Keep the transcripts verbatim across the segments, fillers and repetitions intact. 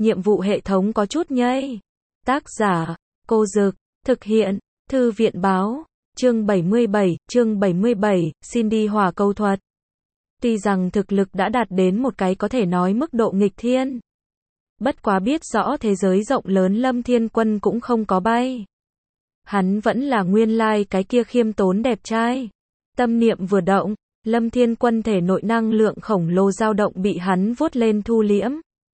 nhiệm vụ hệ thống có chút nhây. Tác giả, Cô Dực, thực hiện, Thư viện Báo, chương bảy mươi bảy, chương bảy mươi bảy, xin đi hỏa câu thuật. Tuy rằng thực lực đã đạt đến một cái có thể nói mức độ nghịch thiên. Bất quá biết rõ thế giới rộng lớn Lâm Thiên Quân cũng không có bay. Hắn vẫn là nguyên lai cái kia khiêm tốn đẹp trai. Tâm niệm vừa động, Lâm Thiên Quân thể nội năng lượng khổng lồ dao động bị hắn vuốt lên thu liễm.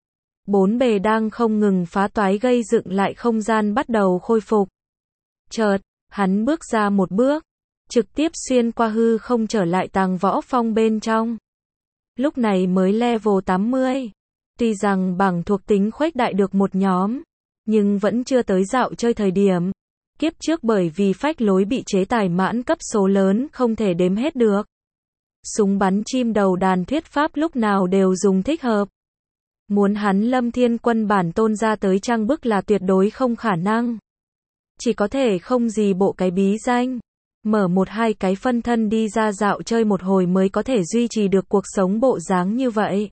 Bốn bề đang không ngừng phá toái gây dựng lại không gian bắt đầu khôi phục. Chợt, hắn bước ra một bước, trực tiếp xuyên qua hư không trở lại Tàng Võ Phong bên trong. Lúc này mới level tám mươi. Tuy rằng bảng thuộc tính khuếch đại được một nhóm, nhưng vẫn chưa tới dạo chơi thời điểm. Kiếp trước bởi vì phách lối bị chế tài mãn cấp số lớn không thể đếm hết được. Súng bắn chim đầu đàn thuyết pháp lúc nào đều dùng thích hợp. Muốn hắn Lâm Thiên Quân bản tôn ra tới trang bức là tuyệt đối không khả năng. Chỉ có thể không gì bộ cái bí danh. Mở một hai cái phân thân đi ra dạo chơi một hồi mới có thể duy trì được cuộc sống bộ dáng như vậy.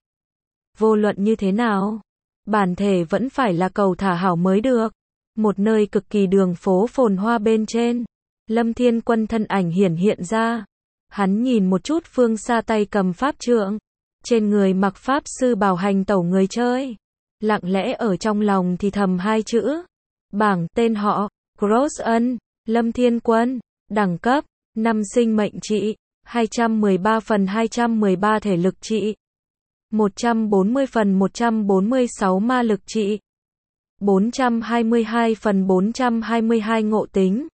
Vô luận như thế nào, bản thể vẫn phải là cầu thả hảo mới được. Một nơi cực kỳ đường phố phồn hoa bên trên, Lâm Thiên Quân thân ảnh hiển hiện ra. Hắn nhìn một chút phương xa tay cầm pháp trượng, trên người mặc pháp sư bào hành tẩu người chơi. Lặng lẽ ở trong lòng thì thầm hai chữ. Bảng tên họ, Cross Ân, Lâm Thiên Quân, đẳng cấp, năm sinh mệnh trị, hai trăm mười ba phần hai trăm mười ba thể lực trị, một trăm bốn mươi phần một trăm bốn mươi sáu ma lực trị, bốn trăm hai mươi hai phần bốn trăm hai mươi hai ngộ tính,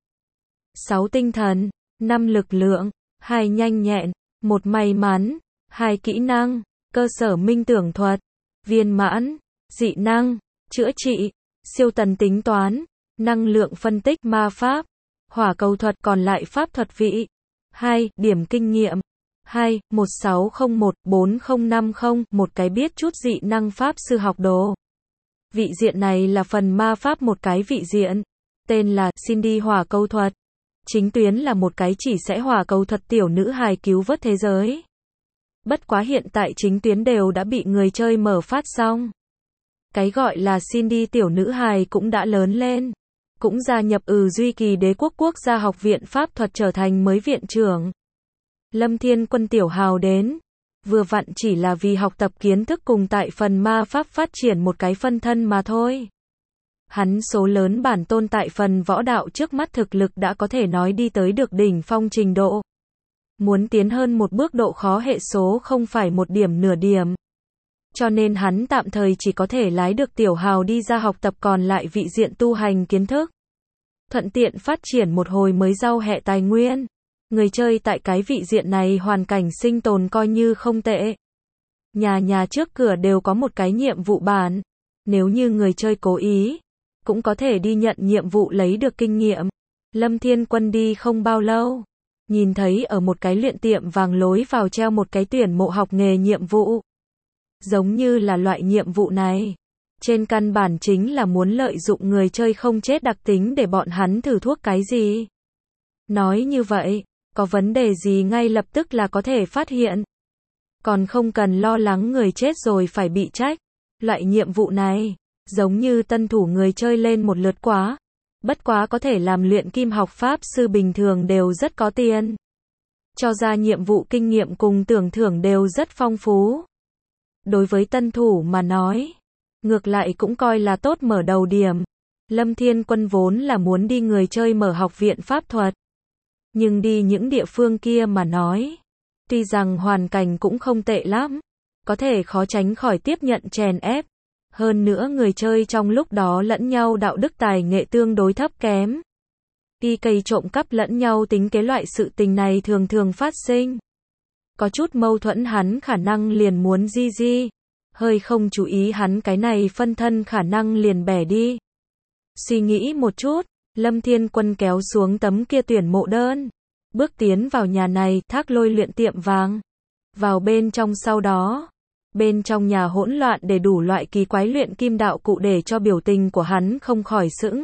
sáu tinh thần, năm lực lượng, hai nhanh nhẹn, một may mắn, hai kỹ năng, cơ sở minh tưởng thuật, viên mãn, dị năng, chữa trị, siêu tần tính toán, năng lượng phân tích ma pháp, hỏa cầu thuật còn lại pháp thuật vị. hai. Điểm kinh nghiệm. hai. một sáu không một bốn không năm không, một cái biết chút dị năng pháp sư học đồ. Vị diện này là phần ma pháp một cái vị diện. Tên là xin đi hỏa câu thuật. Chính tuyến là một cái chỉ sẽ hỏa cầu thuật tiểu nữ hài cứu vớt thế giới. Bất quá hiện tại chính tuyến đều đã bị người chơi mở phát xong. Cái gọi là xin đi tiểu nữ hài cũng đã lớn lên. Cũng gia nhập ừ Duy Kỳ Đế quốc quốc gia học viện pháp thuật trở thành mới viện trưởng. Lâm Thiên Quân tiểu hào đến. Vừa vặn chỉ là vì học tập kiến thức cùng tại phần ma pháp phát triển một cái phân thân mà thôi. Hắn số lớn bản tôn tại phần võ đạo trước mắt thực lực đã có thể nói đi tới được đỉnh phong trình độ. Muốn tiến hơn một bước độ khó hệ số không phải một điểm nửa điểm. Cho nên hắn tạm thời chỉ có thể lái được tiểu hào đi ra học tập còn lại vị diện tu hành kiến thức. Thuận tiện phát triển một hồi mới rau hẹ tài nguyên. Người chơi tại cái vị diện này hoàn cảnh sinh tồn coi như không tệ. Nhà nhà trước cửa đều có một cái nhiệm vụ bản. Nếu như người chơi cố ý, cũng có thể đi nhận nhiệm vụ lấy được kinh nghiệm. Lâm Thiên Quân đi không bao lâu, nhìn thấy ở một cái luyện tiệm vàng lối vào treo một cái tuyển mộ học nghề nhiệm vụ. Giống như là loại nhiệm vụ này, trên căn bản chính là muốn lợi dụng người chơi không chết đặc tính để bọn hắn thử thuốc cái gì. Nói như vậy, có vấn đề gì ngay lập tức là có thể phát hiện. Còn không cần lo lắng người chết rồi phải bị trách. Loại nhiệm vụ này, giống như tân thủ người chơi lên một lượt quá. Bất quá có thể làm luyện kim học pháp sư bình thường đều rất có tiền. Cho ra nhiệm vụ kinh nghiệm cùng tưởng thưởng đều rất phong phú. Đối với tân thủ mà nói, ngược lại cũng coi là tốt mở đầu điểm. Lâm Thiên Quân vốn là muốn đi người chơi mở học viện pháp thuật. Nhưng đi những địa phương kia mà nói, tuy rằng hoàn cảnh cũng không tệ lắm, có thể khó tránh khỏi tiếp nhận chèn ép. Hơn nữa người chơi trong lúc đó lẫn nhau đạo đức tài nghệ tương đối thấp kém. Đi cây trộm cắp lẫn nhau tính kế loại sự tình này thường thường phát sinh. Có chút mâu thuẫn hắn khả năng liền muốn di di. Hơi không chú ý hắn cái này phân thân khả năng liền bẻ đi. Suy nghĩ một chút, Lâm Thiên Quân kéo xuống tấm kia tuyển mộ đơn. Bước tiến vào nhà này, Thác Lôi luyện tiệm vàng. Vào bên trong sau đó, bên trong nhà hỗn loạn để đủ loại kỳ quái luyện kim đạo cụ để cho biểu tình của hắn không khỏi sững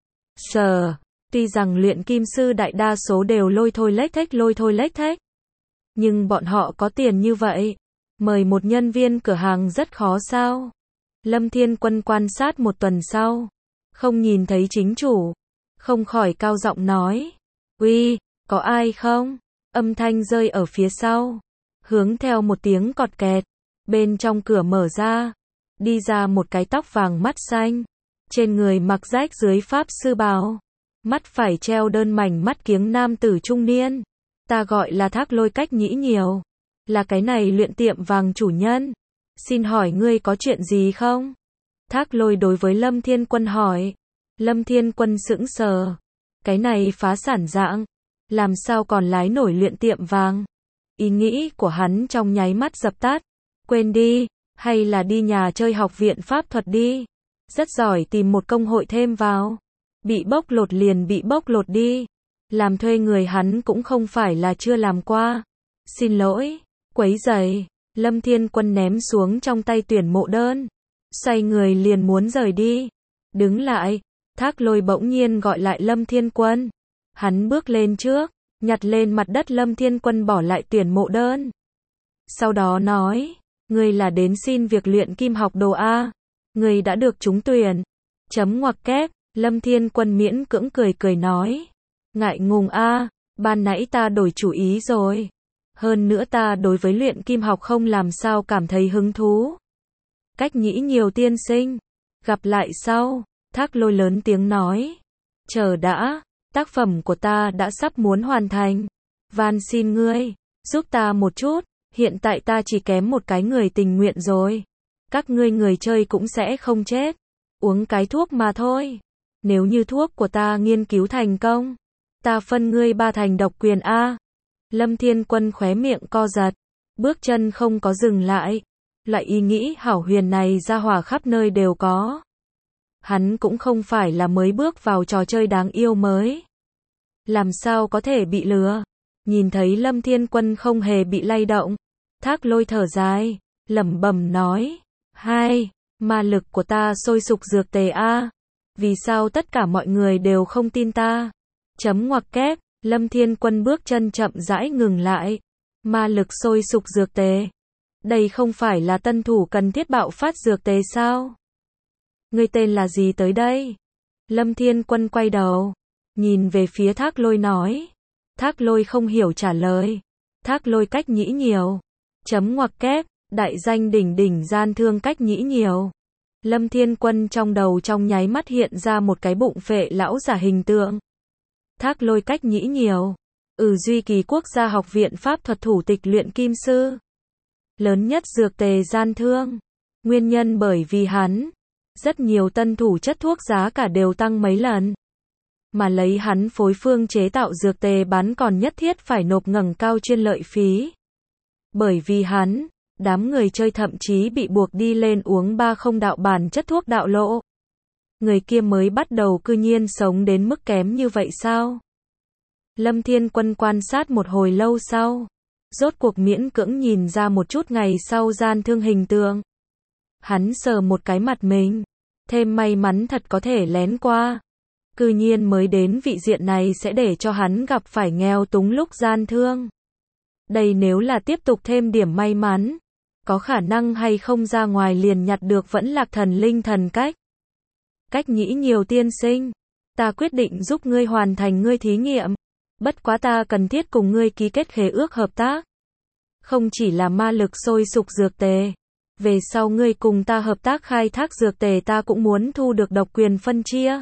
sờ. Tuy rằng luyện kim sư đại đa số đều lôi thôi lếch thếch lôi thôi lếch thếch. Nhưng bọn họ có tiền như vậy, mời một nhân viên cửa hàng rất khó sao. Lâm Thiên Quân quan sát một tuần sau, không nhìn thấy chính chủ, không khỏi cao giọng nói, uy, có ai không? Âm thanh rơi ở phía sau, hướng theo một tiếng cọt kẹt, bên trong cửa mở ra, đi ra một cái tóc vàng mắt xanh, trên người mặc rách dưới pháp sư bào, mắt phải treo đơn mảnh mắt kiếng nam tử trung niên. Ta gọi là Thác Lôi Cách Nhĩ Nhiều, là cái này luyện tiệm vàng chủ nhân. Xin hỏi ngươi có chuyện gì không? Thác Lôi đối với Lâm Thiên Quân hỏi. Lâm Thiên Quân sững sờ. Cái này phá sản dạng, làm sao còn lái nổi luyện tiệm vàng? Ý nghĩ của hắn trong nháy mắt dập tắt. Quên đi, hay là đi nhà chơi học viện pháp thuật đi. Rất giỏi tìm một công hội thêm vào. Bị bóc lột liền bị bóc lột đi. Làm thuê người hắn cũng không phải là chưa làm qua. Xin lỗi, quấy rầy. Lâm Thiên Quân ném xuống trong tay tuyển mộ đơn, xoay người liền muốn rời đi. Đứng lại, Thác Lôi bỗng nhiên gọi lại Lâm Thiên Quân. Hắn bước lên trước, nhặt lên mặt đất Lâm Thiên Quân bỏ lại tuyển mộ đơn. Sau đó nói, ngươi là đến xin việc luyện kim học đồ A. Ngươi đã được trúng tuyển. Chấm ngoặc kép, Lâm Thiên Quân miễn cưỡng cười cười nói. Ngại ngùng A, ban nãy ta đổi chủ ý rồi. Hơn nữa ta đối với luyện kim học không làm sao cảm thấy hứng thú. Cách Nhĩ Nhiều tiên sinh, gặp lại sau. Thác Lôi lớn tiếng nói. Chờ đã, tác phẩm của ta đã sắp muốn hoàn thành. Van xin ngươi, giúp ta một chút, hiện tại ta chỉ kém một cái người tình nguyện rồi. Các ngươi người chơi cũng sẽ không chết. Uống cái thuốc mà thôi. Nếu như thuốc của ta nghiên cứu thành công, ta phân ngươi ba thành độc quyền A. Lâm Thiên Quân khóe miệng co giật, bước chân không có dừng lại. Loại ý nghĩ hảo huyền này ra hỏa khắp nơi đều có. Hắn cũng không phải là mới bước vào trò chơi đáng yêu mới. Làm sao có thể bị lừa? Nhìn thấy Lâm Thiên Quân không hề bị lay động, Thác Lôi thở dài, lẩm bẩm nói, hai, ma lực của ta sôi sục dược tề A. Vì sao tất cả mọi người đều không tin ta? Chấm ngoặc kép, Lâm Thiên Quân bước chân chậm rãi ngừng lại. Ma lực sôi sục dược tề. Đây không phải là tân thủ cần thiết bạo phát dược tề sao? Ngươi tên là gì tới đây? Lâm Thiên Quân quay đầu, nhìn về phía Thác Lôi nói. Thác Lôi không hiểu trả lời. Thác Lôi Cách Nhĩ Nhiều. Chấm ngoặc kép, đại danh đỉnh đỉnh gian thương Cách Nhĩ Nhiều. Lâm Thiên Quân trong đầu trong nháy mắt hiện ra một cái bụng phệ lão giả hình tượng. Thác Lôi Cách Nhĩ Nhiều. Ừ, duy kỳ quốc gia học viện pháp thuật thủ tịch luyện kim sư. Lớn nhất dược tề gian thương. Nguyên nhân bởi vì hắn, rất nhiều tân thủ chất thuốc giá cả đều tăng mấy lần. Mà lấy hắn phối phương chế tạo dược tề bán còn nhất thiết phải nộp ngẩng cao chuyên lợi phí. Bởi vì hắn, đám người chơi thậm chí bị buộc đi lên uống ba không đạo bản chất thuốc đạo lỗ. Người kia mới bắt đầu cư nhiên sống đến mức kém như vậy sao? Lâm Thiên Quân quan sát một hồi lâu sau, rốt cuộc miễn cưỡng nhìn ra một chút ngày sau gian thương hình tượng. Hắn sờ một cái mặt mình, thêm may mắn thật có thể lén qua. Cư nhiên mới đến vị diện này sẽ để cho hắn gặp phải nghèo túng lúc gian thương. Đây nếu là tiếp tục thêm điểm may mắn, có khả năng hay không ra ngoài liền nhặt được vẫn lạc thần linh thần cách. Cách Nhĩ Nhiều tiên sinh, ta quyết định giúp ngươi hoàn thành ngươi thí nghiệm. Bất quá ta cần thiết cùng ngươi ký kết khế ước hợp tác. Không chỉ là ma lực sôi sục dược tề. Về sau ngươi cùng ta hợp tác khai thác dược tề ta cũng muốn thu được độc quyền phân chia.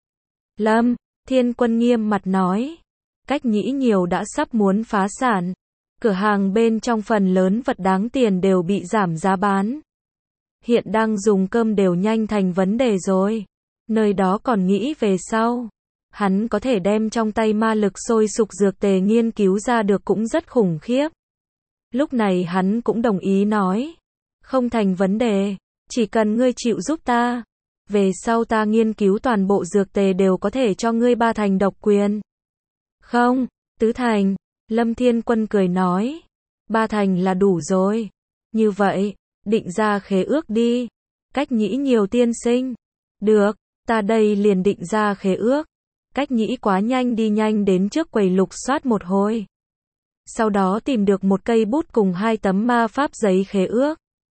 Lâm Thiên Quân nghiêm mặt nói. Cách Nhĩ Nhiều đã sắp muốn phá sản. Cửa hàng bên trong phần lớn vật đáng tiền đều bị giảm giá bán. Hiện đang dùng cơm đều nhanh thành vấn đề rồi. Nơi đó còn nghĩ về sau. Hắn có thể đem trong tay ma lực sôi sục dược tề nghiên cứu ra được cũng rất khủng khiếp. Lúc này hắn cũng đồng ý nói. Không thành vấn đề. Chỉ cần ngươi chịu giúp ta. Về sau ta nghiên cứu toàn bộ dược tề đều có thể cho ngươi ba thành độc quyền. Không, tứ thành. Lâm Thiên Quân cười nói. Ba thành là đủ rồi. Như vậy, định ra khế ước đi. Cách Nhĩ Nhiều tiên sinh. Được, ta đây liền định ra khế ước. Cách Nhĩ quá nhanh đi nhanh đến trước quầy lục soát một hồi. Sau đó tìm được một cây bút cùng hai tấm ma pháp giấy khế ước.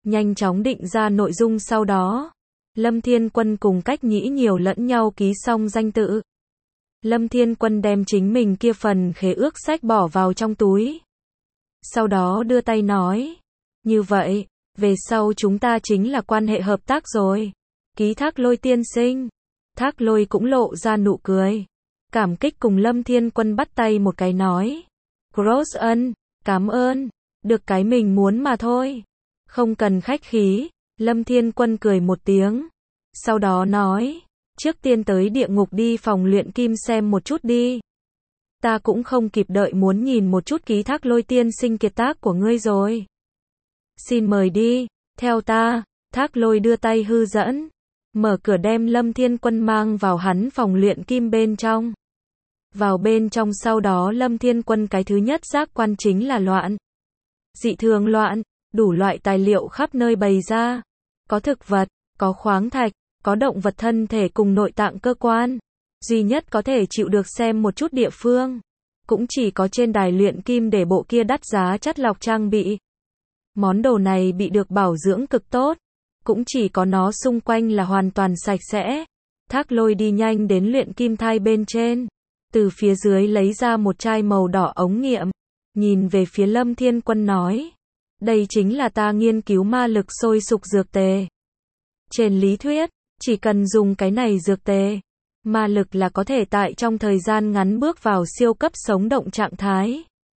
Nhanh chóng định ra nội dung sau đó. Lâm Thiên Quân cùng Cách Nhĩ nhiều lẫn nhau ký xong danh tự. Lâm Thiên Quân đem chính mình kia phần khế ước sách bỏ vào trong túi. Sau đó đưa tay nói. Như vậy, về sau chúng ta chính là quan hệ hợp tác rồi. Ký Thác Lôi tiên sinh. Thác Lôi cũng lộ ra nụ cười. Cảm kích cùng Lâm Thiên Quân bắt tay một cái nói. Cross ân, cảm ơn. Được cái mình muốn mà thôi. Không cần khách khí. Lâm Thiên Quân cười một tiếng. Sau đó nói. Trước tiên tới địa ngục đi phòng luyện kim xem một chút đi. Ta cũng không kịp đợi muốn nhìn một chút Ký Thác Lôi tiên sinh kiệt tác của ngươi rồi. Xin mời đi, theo ta. Thác Lôi đưa tay hư dẫn. Mở cửa đem Lâm Thiên Quân mang vào hắn phòng luyện kim bên trong. Vào bên trong sau đó Lâm Thiên Quân cái thứ nhất giác quan chính là loạn. Dị thường loạn, đủ loại tài liệu khắp nơi bày ra. Có thực vật, có khoáng thạch, có động vật thân thể cùng nội tạng cơ quan. Duy nhất có thể chịu được xem một chút địa phương. Cũng chỉ có trên đài luyện kim để bộ kia đắt giá chắt lọc trang bị. Món đồ này bị được bảo dưỡng cực tốt. Cũng chỉ có nó xung quanh là hoàn toàn sạch sẽ. Thác Lôi đi nhanh đến luyện kim thai bên trên. Từ phía dưới lấy ra một chai màu đỏ ống nghiệm. Nhìn về phía Lâm Thiên Quân nói. Đây chính là ta nghiên cứu ma lực sôi sục dược tề. Trên lý thuyết, chỉ cần dùng cái này dược tề, ma lực là có thể tại trong thời gian ngắn bước vào siêu cấp sống động trạng thái.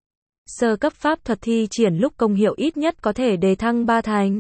Sơ cấp pháp thuật thi triển lúc công hiệu ít nhất có thể đề thăng ba thành.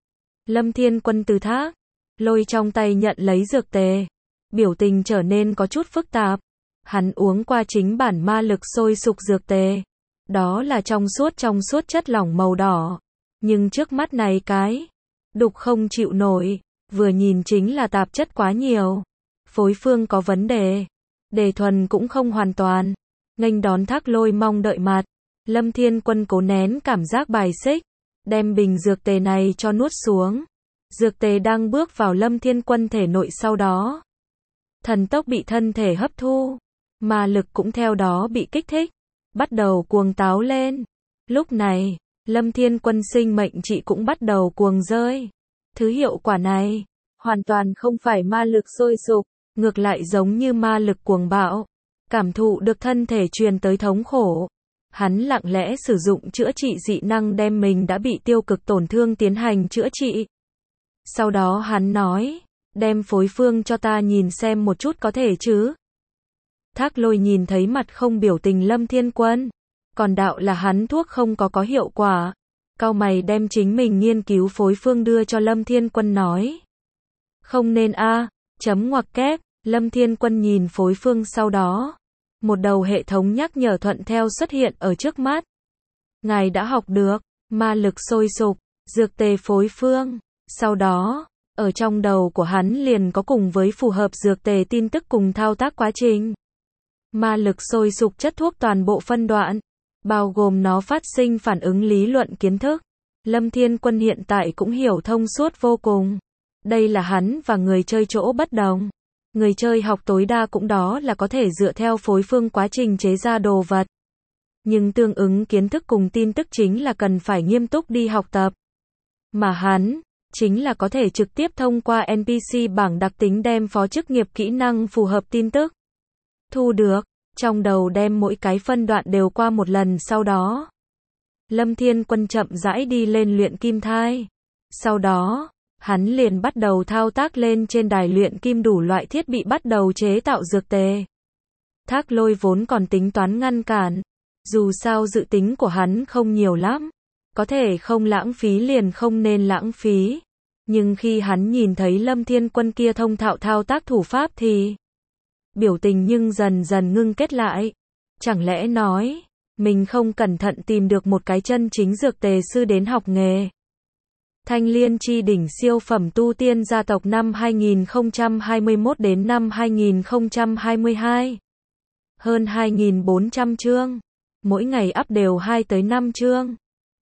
Lâm Thiên Quân từ Thác Lôi trong tay nhận lấy dược tề. Biểu tình trở nên có chút phức tạp. Hắn uống qua chính bản ma lực sôi sục dược tề. Đó là trong suốt trong suốt chất lỏng màu đỏ. Nhưng trước mắt này cái đục không chịu nổi. Vừa nhìn chính là tạp chất quá nhiều. Phối phương có vấn đề. Đề thuần cũng không hoàn toàn. Nghênh đón Thác Lôi mong đợi mặt. Lâm Thiên Quân cố nén cảm giác bài xích. Đem bình dược tề này cho nuốt xuống. Dược tề đang bước vào Lâm Thiên Quân thể nội sau đó. Thần tốc bị thân thể hấp thu. Ma lực cũng theo đó bị kích thích. Bắt đầu cuồng táo lên. Lúc này, Lâm Thiên Quân sinh mệnh trị cũng bắt đầu cuồng rơi. Thứ hiệu quả này, hoàn toàn không phải ma lực sôi sục, ngược lại giống như ma lực cuồng bạo. Cảm thụ được thân thể truyền tới thống khổ. Hắn lặng lẽ sử dụng chữa trị dị năng đem mình đã bị tiêu cực tổn thương tiến hành chữa trị. Sau đó hắn nói, đem phối phương cho ta nhìn xem một chút có thể chứ. Thác Lôi nhìn thấy mặt không biểu tình Lâm Thiên Quân. Còn đạo là hắn thuốc không có có hiệu quả. Cau mày đem chính mình nghiên cứu phối phương đưa cho Lâm Thiên Quân nói. Không nên a, chấm ngoặc kép. Lâm Thiên Quân nhìn phối phương sau đó. Một đầu hệ thống nhắc nhở thuận theo xuất hiện ở trước mắt. Ngài đã học được, ma lực sôi sục, dược tề phối phương. Sau đó, ở trong đầu của hắn liền có cùng với phù hợp dược tề tin tức cùng thao tác quá trình. Ma lực sôi sục chất thuốc toàn bộ phân đoạn, bao gồm nó phát sinh phản ứng lý luận kiến thức. Lâm Thiên Quân hiện tại cũng hiểu thông suốt vô cùng. Đây là hắn và người chơi chỗ bất đồng. Người chơi học tối đa cũng đó là có thể dựa theo phối phương quá trình chế ra đồ vật. Nhưng tương ứng kiến thức cùng tin tức chính là cần phải nghiêm túc đi học tập. Mà hắn, chính là có thể trực tiếp thông qua en pê xê bảng đặc tính đem phó chức nghiệp kỹ năng phù hợp tin tức. Thu được, trong đầu đem mỗi cái phân đoạn đều qua một lần sau đó. Lâm Thiên Quân chậm rãi đi lên luyện kim thai. Sau đó, hắn liền bắt đầu thao tác lên trên đài luyện kim đủ loại thiết bị bắt đầu chế tạo dược tề. Thác Lôi vốn còn tính toán ngăn cản. Dù sao dự tính của hắn không nhiều lắm. Có thể không lãng phí liền không nên lãng phí. Nhưng khi hắn nhìn thấy Lâm Thiên Quân kia thông thạo thao tác thủ pháp thì biểu tình nhưng dần dần ngưng kết lại. Chẳng lẽ nói, mình không cẩn thận tìm được một cái chân chính dược tề sư đến học nghề. Thanh Liên chi đỉnh siêu phẩm tu tiên gia tộc năm hai nghìn không trăm hai mươi mốt đến năm hai nghìn không trăm hai mươi hai. Hơn hai nghìn bốn trăm chương. Mỗi ngày up đều hai tới năm chương.